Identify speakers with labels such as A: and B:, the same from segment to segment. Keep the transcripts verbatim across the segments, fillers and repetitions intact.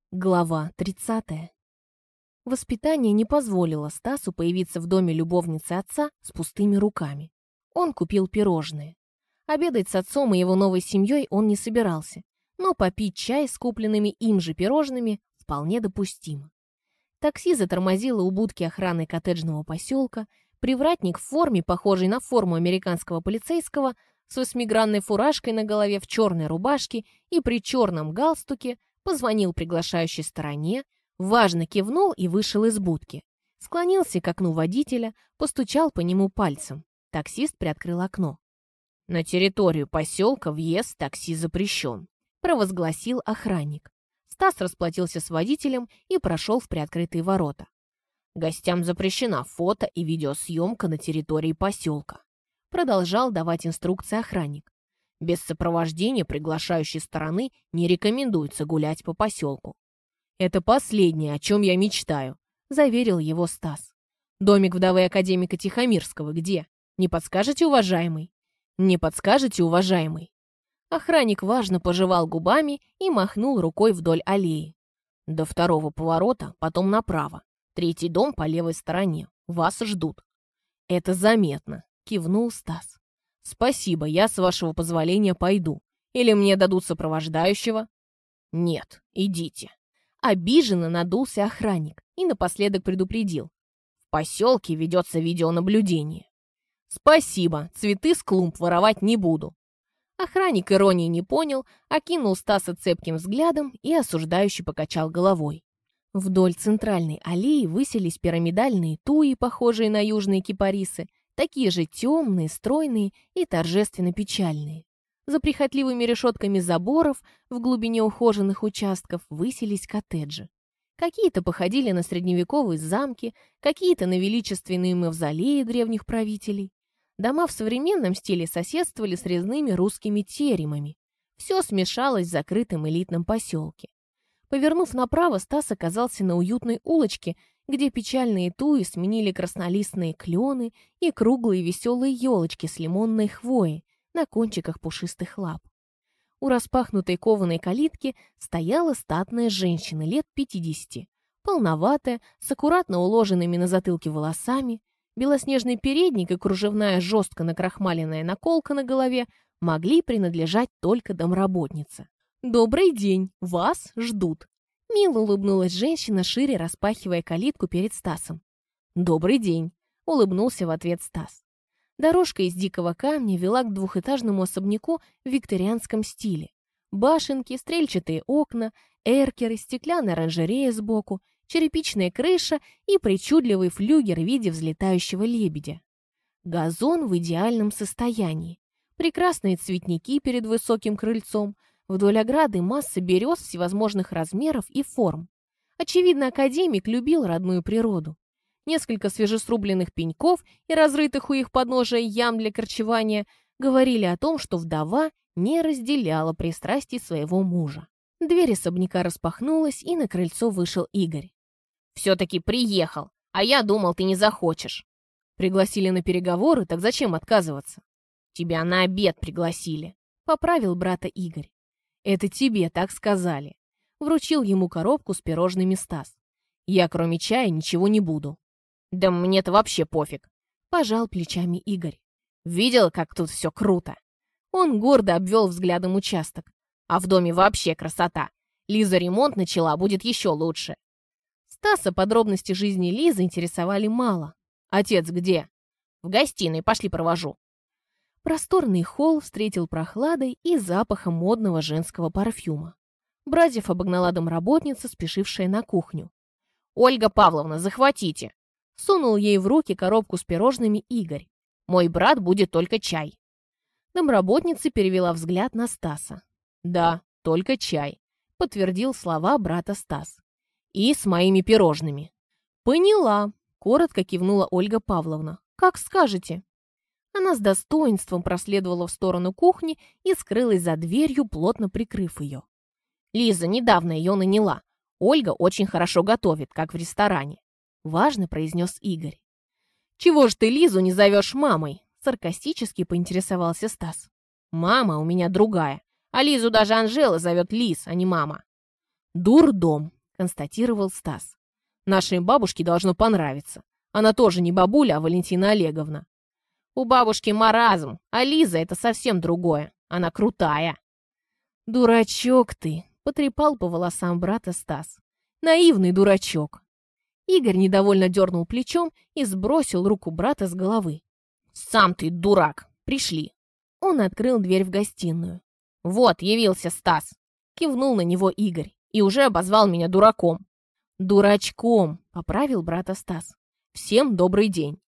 A: Глава тридцатая. Воспитание не позволило Стасу появиться в доме любовницы отца с пустыми руками. Он купил пирожные. Обедать с отцом и его новой семьей он не собирался, но попить чай с купленными им же пирожными вполне допустимо. Такси затормозило у будки охраны коттеджного поселка. Привратник в форме, похожей на форму американского полицейского, с восьмигранной фуражкой на голове в черной рубашке и при черном галстуке, позвонил приглашающей стороне, важно кивнул и вышел из будки. Склонился к окну водителя, постучал по нему пальцем. Таксист приоткрыл окно. «На территорию поселка въезд такси запрещен», — провозгласил охранник. Стас расплатился с водителем и прошел в приоткрытые ворота. «Гостям запрещена фото и видеосъемка на территории поселка», — продолжал давать инструкции охранник. «Без сопровождения приглашающей стороны не рекомендуется гулять по поселку». «Это последнее, о чем я мечтаю», — заверил его Стас. «Домик вдовы академика Тихомирского где? Не подскажете, уважаемый?» «Не подскажете, уважаемый?» Охранник важно пожевал губами и махнул рукой вдоль аллеи. «До второго поворота, потом направо. Третий дом по левой стороне. Вас ждут». «Это заметно», — кивнул Стас. «Спасибо, я, с вашего позволения, пойду. Или мне дадут сопровождающего?» «Нет, идите». Обиженно надулся охранник и напоследок предупредил. «В поселке ведется видеонаблюдение». «Спасибо, цветы с клумб воровать не буду». Охранник иронии не понял, окинул Стаса цепким взглядом и осуждающе покачал головой. Вдоль центральной аллеи высились пирамидальные туи, похожие на южные кипарисы, такие же темные, стройные и торжественно печальные. За прихотливыми решетками заборов в глубине ухоженных участков высились коттеджи. Какие-то походили на средневековые замки, какие-то на величественные мавзолеи древних правителей. Дома в современном стиле соседствовали с резными русскими теремами. Все смешалось в закрытом элитном поселке. Повернув направо, Стас оказался на уютной улочке, где печальные туи сменили краснолистные клены и круглые веселые елочки с лимонной хвоей на кончиках пушистых лап. У распахнутой кованой калитки стояла статная женщина лет пятидесяти, полноватая, с аккуратно уложенными на затылке волосами. Белоснежный передник и кружевная жестко накрахмаленная наколка на голове могли принадлежать только домработнице. «Добрый день! Вас ждут!» Мило улыбнулась женщина, шире распахивая калитку перед Стасом. «Добрый день!» — улыбнулся в ответ Стас. Дорожка из дикого камня вела к двухэтажному особняку в викторианском стиле. Башенки, стрельчатые окна, эркеры, стеклянная оранжерея сбоку, черепичная крыша и причудливый флюгер в виде взлетающего лебедя. Газон в идеальном состоянии. Прекрасные цветники перед высоким крыльцом. Вдоль ограды масса берез всевозможных размеров и форм. Очевидно, академик любил родную природу. Несколько свежесрубленных пеньков и разрытых у их подножия ям для корчевания говорили о том, что вдова не разделяла пристрастий своего мужа. Дверь особняка распахнулась, и на крыльцо вышел Игорь. «Все-таки приехал, а я думал, ты не захочешь». «Пригласили на переговоры, так зачем отказываться?» «Тебя на обед пригласили», — поправил брата Игорь. «Это тебе так сказали». Вручил ему коробку с пирожными Стас. «Я, кроме чая, ничего не буду». «Да мне-то вообще пофиг», — пожал плечами Игорь. «Видел, как тут все круто?» Он гордо обвел взглядом участок. «А в доме вообще красота. Лиза ремонт начала, будет еще лучше». Стаса подробности жизни Лизы интересовали мало. «Отец где?» «В гостиной, пошли провожу». Просторный холл встретил прохладой и запахом модного женского парфюма. Братьев обогнала домработница, спешившая на кухню. «Ольга Павловна, захватите!» Сунул ей в руки коробку с пирожными Игорь. «Мой брат будет только чай». Домработница перевела взгляд на Стаса. «Да, только чай», — подтвердил слова брата Стас. «И с моими пирожными». «Поняла», — коротко кивнула Ольга Павловна. «Как скажете». Она с достоинством проследовала в сторону кухни и скрылась за дверью, плотно прикрыв ее. «Лиза недавно ее наняла. Ольга очень хорошо готовит, как в ресторане», — важно произнес Игорь. «Чего ж ты Лизу не зовешь мамой?» — саркастически поинтересовался Стас. «Мама у меня другая, а Лизу даже Анжела зовет Лиз, а не мама». «Дурдом», констатировал Стас. «Нашей бабушке должно понравиться. Она тоже не бабуля, а Валентина Олеговна». «У бабушки маразм, а Лиза — это совсем другое. Она крутая». «Дурачок ты!» — потрепал по волосам брата Стас. «Наивный дурачок!» Игорь недовольно дернул плечом и сбросил руку брата с головы. «Сам ты дурак! Пришли!» Он открыл дверь в гостиную. «Вот, явился Стас!» — кивнул на него Игорь и уже обозвал меня дураком. «Дурачком!» — поправил брата Стас. «Всем добрый день!»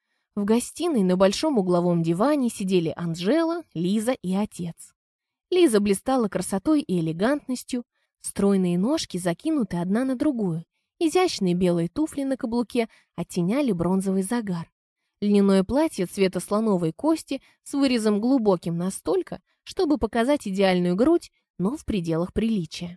A: В гостиной на большом угловом диване сидели Анжела, Лиза и отец. Лиза блистала красотой и элегантностью, стройные ножки закинуты одна на другую, изящные белые туфли на каблуке оттеняли бронзовый загар. Льняное платье цвета слоновой кости с вырезом глубоким настолько, чтобы показать идеальную грудь, но в пределах приличия.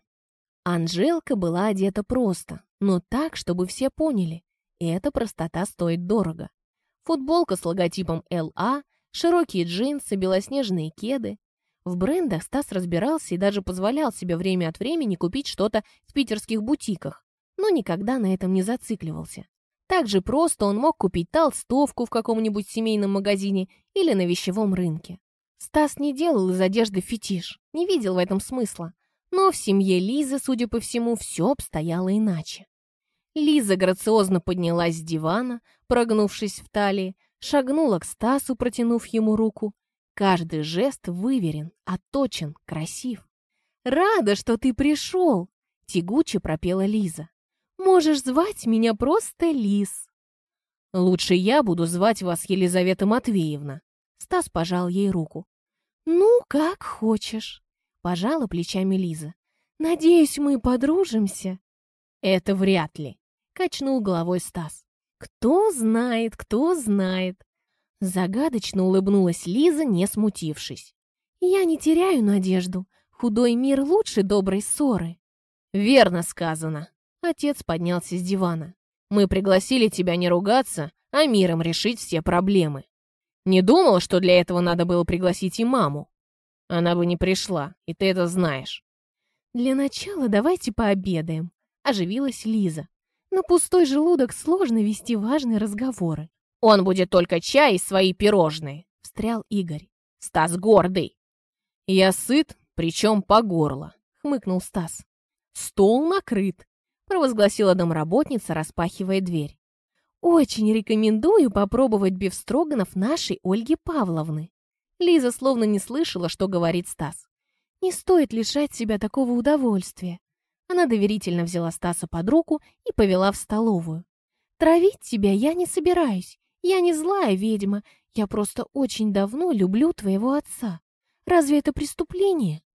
A: Анжелка была одета просто, но так, чтобы все поняли, и эта простота стоит дорого. Футболка с логотипом эл а, широкие джинсы, белоснежные кеды. В брендах Стас разбирался и даже позволял себе время от времени купить что-то в питерских бутиках, но никогда на этом не зацикливался. Так же просто он мог купить толстовку в каком-нибудь семейном магазине или на вещевом рынке. Стас не делал из одежды фетиш, не видел в этом смысла, но в семье Лизы, судя по всему, все обстояло иначе. Лиза грациозно поднялась с дивана, прогнувшись в талии, шагнула к Стасу, протянув ему руку. Каждый жест выверен, отточен, красив. «Рада, что ты пришел!» — тягуче пропела Лиза. «Можешь звать меня просто Лиз». «Лучше я буду звать вас Елизавета Матвеевна». Стас пожал ей руку. «Ну, как хочешь», — пожала плечами Лиза. «Надеюсь, мы подружимся». «Это вряд ли», — качнул головой Стас. «Кто знает, кто знает». Загадочно улыбнулась Лиза, не смутившись. «Я не теряю надежду. Худой мир лучше доброй ссоры». «Верно сказано». Отец поднялся с дивана. «Мы пригласили тебя не ругаться, а миром решить все проблемы. Не думал, что для этого надо было пригласить и маму. Она бы не пришла, и ты это знаешь». «Для начала давайте пообедаем», — оживилась Лиза. «На пустой желудок сложно вести важные разговоры». «Он будет только чай и свои пирожные», — встрял Игорь. «Стас гордый». «Я сыт, причем по горло», — хмыкнул Стас. «Стол накрыт», — провозгласила домработница, распахивая дверь. «Очень рекомендую попробовать бифстроганов нашей Ольги Павловны». Лиза словно не слышала, что говорит Стас. «Не стоит лишать себя такого удовольствия». Она доверительно взяла Стаса под руку и повела в столовую. «Травить тебя я не собираюсь. Я не злая ведьма. Я просто очень давно люблю твоего отца. Разве это преступление?»